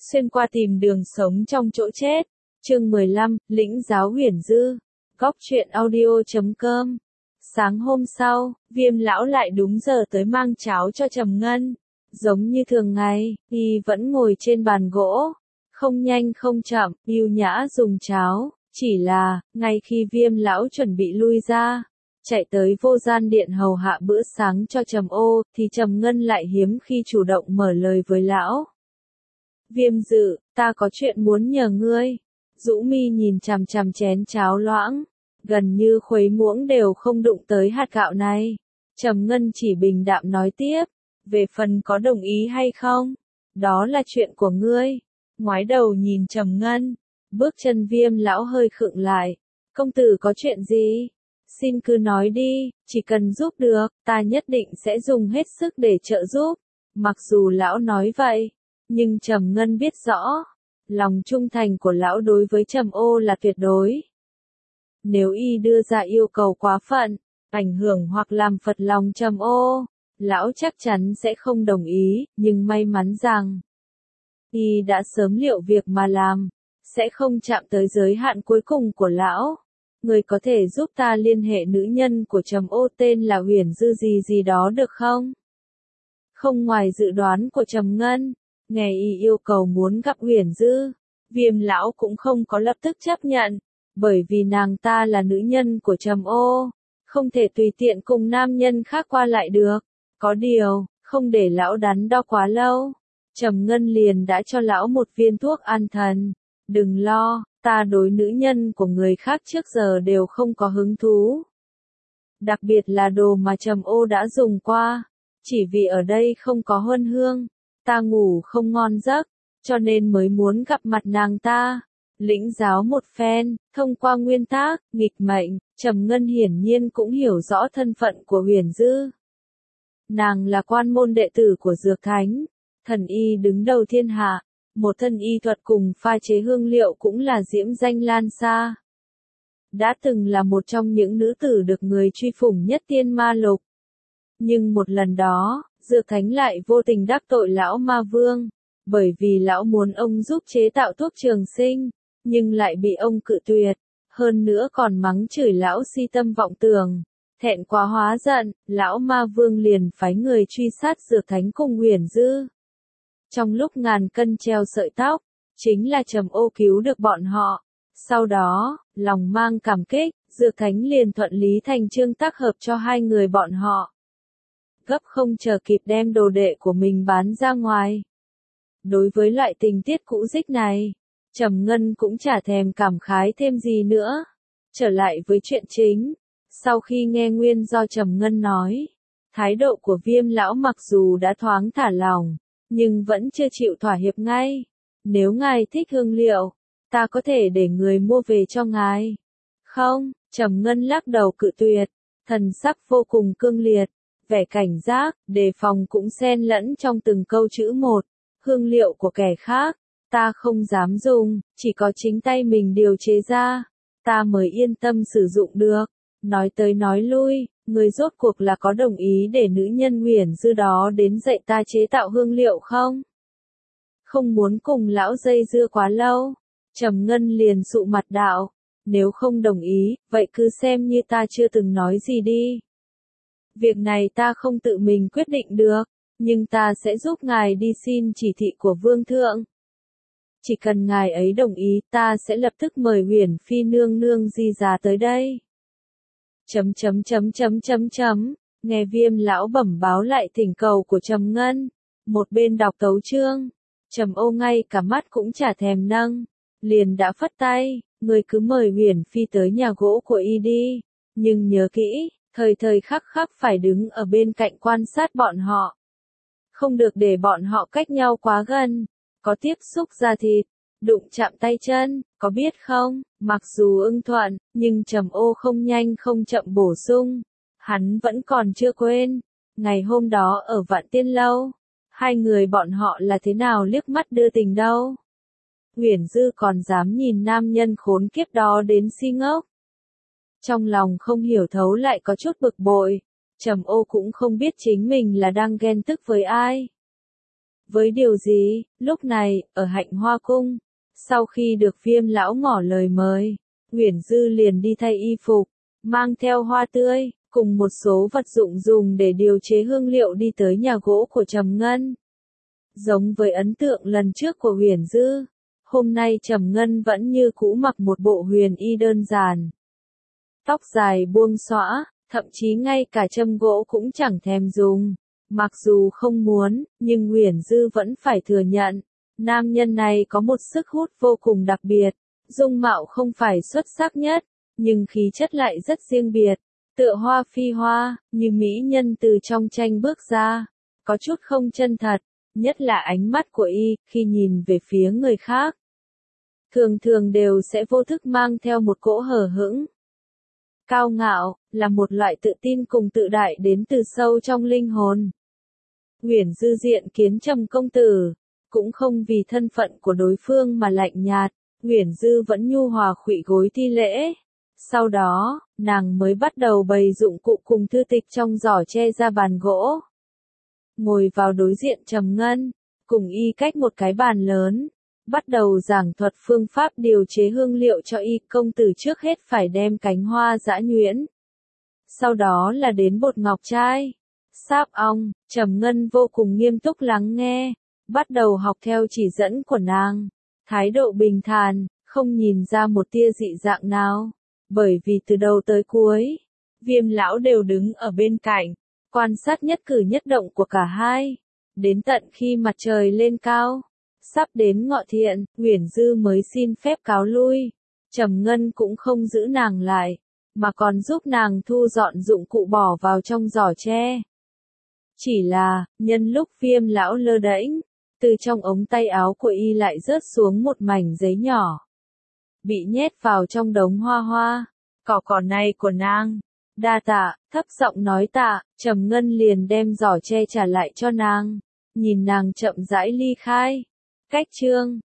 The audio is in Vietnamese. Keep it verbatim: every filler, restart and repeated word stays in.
xuyên qua tìm đường sống trong chỗ chết. Chương mười lăm, Lĩnh giáo huyền dư. Góc truyện audio chấm com. Sáng hôm sau, Viêm lão lại đúng giờ tới mang cháo cho Trầm Ngân. Giống như thường ngày, y vẫn ngồi trên bàn gỗ, không nhanh không chậm, yêu nhã dùng cháo. Chỉ là, ngay khi Viêm lão chuẩn bị lui ra, chạy tới vô gian điện hầu hạ bữa sáng cho Trầm Ô, thì Trầm Ngân lại hiếm khi chủ động mở lời với lão. Viêm dự, ta có chuyện muốn nhờ ngươi. Dũ Mi nhìn chằm chằm chén cháo loãng, gần như khuấy muỗng đều không đụng tới hạt gạo này. Trầm Ngân chỉ bình đạm nói tiếp, về phần có đồng ý hay không, đó là chuyện của ngươi. Ngoái đầu nhìn Trầm Ngân, bước chân Viêm lão hơi khựng lại. Công tử có chuyện gì? Xin cứ nói đi, chỉ cần giúp được, ta nhất định sẽ dùng hết sức để trợ giúp. Mặc dù lão nói vậy, nhưng Trầm Ngân biết rõ, lòng trung thành của lão đối với Trầm Ô là tuyệt đối. Nếu y đưa ra yêu cầu quá phận, ảnh hưởng hoặc làm phật lòng Trầm Ô, lão chắc chắn sẽ không đồng ý, nhưng may mắn rằng y đã sớm liệu việc mà làm, sẽ không chạm tới giới hạn cuối cùng của lão. Người có thể giúp ta liên hệ nữ nhân của Trầm Ô tên là Huyền Dư gì gì đó được không? Không ngoài dự đoán của Trầm Ngân, nghe y yêu cầu muốn gặp Huyền Dư, Viêm lão cũng không có lập tức chấp nhận, bởi vì nàng ta là nữ nhân của Trầm Ô, không thể tùy tiện cùng nam nhân khác qua lại được. Có điều, không để lão đắn đo quá lâu, Trầm Ngân liền đã cho lão một viên thuốc an thần. Đừng lo, ta đối nữ nhân của người khác trước giờ đều không có hứng thú. Đặc biệt là đồ mà Trầm Ô đã dùng qua, chỉ vì ở đây không có huân hương, ta ngủ không ngon giấc, cho nên mới muốn gặp mặt nàng ta. Lĩnh giáo một phen, thông qua nguyên tắc, nghịch mệnh, Trầm Ngân hiển nhiên cũng hiểu rõ thân phận của Huyền Dư. Nàng là quan môn đệ tử của Dược Thánh, thần y đứng đầu thiên hạ, một thân y thuật cùng pha chế hương liệu cũng là diễm danh lan xa. Đã từng là một trong những nữ tử được người truy phủng nhất Tiên Ma Lục. Nhưng một lần đó, Dược Thánh lại vô tình đắc tội lão ma vương, bởi vì lão muốn ông giúp chế tạo thuốc trường sinh, nhưng lại bị ông cự tuyệt, hơn nữa còn mắng chửi lão si tâm vọng tưởng. Thẹn quá hóa giận, lão ma vương liền phái người truy sát Dược Thánh cùng Huyền Dư. Trong lúc ngàn cân treo sợi tóc, chính là Trầm Ô cứu được bọn họ. Sau đó, lòng mang cảm kích, Dược Thánh liền thuận lý thành chương tác hợp cho hai người bọn họ. Gấp không chờ kịp đem đồ đệ của mình bán ra ngoài. Đối với loại tình tiết cũ dích này, Trầm Ngân cũng chả thèm cảm khái thêm gì nữa. Trở lại với chuyện chính, sau khi nghe nguyên do Trầm Ngân nói, thái độ của Viêm lão mặc dù đã thoáng thả lỏng, nhưng vẫn chưa chịu thỏa hiệp ngay. Nếu ngài thích hương liệu, ta có thể để người mua về cho ngài. Không, Trầm Ngân lắc đầu cự tuyệt, thần sắc vô cùng cương liệt, vẻ cảnh giác, đề phòng cũng xen lẫn trong từng câu chữ một. Hương liệu của kẻ khác, ta không dám dùng, chỉ có chính tay mình điều chế ra, ta mới yên tâm sử dụng được. Nói tới nói lui, người rốt cuộc là có đồng ý để nữ nhân Huyền Dư đó đến dạy ta chế tạo hương liệu không? Không muốn cùng lão dây dưa quá lâu, Trầm Ngân liền sụ mặt đạo, nếu không đồng ý, vậy cứ xem như ta chưa từng nói gì đi. Việc này ta không tự mình quyết định được, nhưng ta sẽ giúp ngài đi xin chỉ thị của vương thượng. Chỉ cần ngài ấy đồng ý, ta sẽ lập tức mời Huyền Phi nương nương di giá tới đây. Chấm chấm chấm chấm chấm chấm, nghe Viêm lão bẩm báo lại thỉnh cầu của Trầm Ngân, một bên đọc tấu chương, Trầm Ô ngay cả mắt cũng chả thèm nâng, liền đã phất tay, người cứ mời Huyền Phi tới nhà gỗ của y đi, nhưng nhớ kỹ, thời thời khắc khắc phải đứng ở bên cạnh quan sát bọn họ. Không được để bọn họ cách nhau quá gần, có tiếp xúc da thịt, đụng chạm tay chân, có biết không? Mặc dù ưng thuận, nhưng Trầm Ô không nhanh không chậm bổ sung. Hắn vẫn còn chưa quên. Ngày hôm đó ở Vạn Tiên Lâu, hai người bọn họ là thế nào liếc mắt đưa tình đâu. Huyền Dư còn dám nhìn nam nhân khốn kiếp đó đến si ngốc. Trong lòng không hiểu thấu lại có chút bực bội. Trầm Ô cũng không biết chính mình là đang ghen tức với ai. Với điều gì? Lúc này, ở Hạnh Hoa Cung, sau khi được Viêm lão ngỏ lời mời, Uyển Dư liền đi thay y phục, mang theo hoa tươi, cùng một số vật dụng dùng để điều chế hương liệu đi tới nhà gỗ của Trầm Ngân. Giống với ấn tượng lần trước của Uyển Dư, hôm nay Trầm Ngân vẫn như cũ mặc một bộ huyền y đơn giản. Tóc dài buông xõa, thậm chí ngay cả châm gỗ cũng chẳng thèm dùng. Mặc dù không muốn, nhưng Uyển Dư vẫn phải thừa nhận, nam nhân này có một sức hút vô cùng đặc biệt, dung mạo không phải xuất sắc nhất, nhưng khí chất lại rất riêng biệt, tựa hoa phi hoa, như mỹ nhân từ trong tranh bước ra, có chút không chân thật, nhất là ánh mắt của y, khi nhìn về phía người khác. Thường thường đều sẽ vô thức mang theo một cỗ hờ hững. Cao ngạo, là một loại tự tin cùng tự đại đến từ sâu trong linh hồn. Uyển Dư diện kiến Trầm công tử, cũng không vì thân phận của đối phương mà lạnh nhạt, Uyển Dư vẫn nhu hòa khuỵu gối thi lễ. Sau đó, nàng mới bắt đầu bày dụng cụ cùng thư tịch trong giỏ tre ra bàn gỗ. Ngồi vào đối diện Trầm Ngân, cùng y cách một cái bàn lớn, bắt đầu giảng thuật phương pháp điều chế hương liệu cho y. Công tử trước hết phải đem cánh hoa dã nhuyễn, sau đó là đến bột ngọc trai, sáp ong. Trầm Ngân vô cùng nghiêm túc lắng nghe, bắt đầu học theo chỉ dẫn của nàng, thái độ bình thản, không nhìn ra một tia dị dạng nào, bởi vì từ đầu tới cuối, Viêm lão đều đứng ở bên cạnh, quan sát nhất cử nhất động của cả hai, đến tận khi mặt trời lên cao, sắp đến ngọ thiện, Uyển Dư mới xin phép cáo lui. Trầm Ngân cũng không giữ nàng lại, mà còn giúp nàng thu dọn dụng cụ bỏ vào trong giỏ tre. Chỉ là, nhân lúc Viêm lão lơ đễnh, từ trong ống tay áo của y lại rớt xuống một mảnh giấy nhỏ, bị nhét vào trong đống hoa hoa, cỏ cỏ này của nàng. Đa tạ, thấp giọng nói tạ, Trầm Ngân liền đem giỏ tre trả lại cho nàng, nhìn nàng chậm rãi ly khai. Cách chương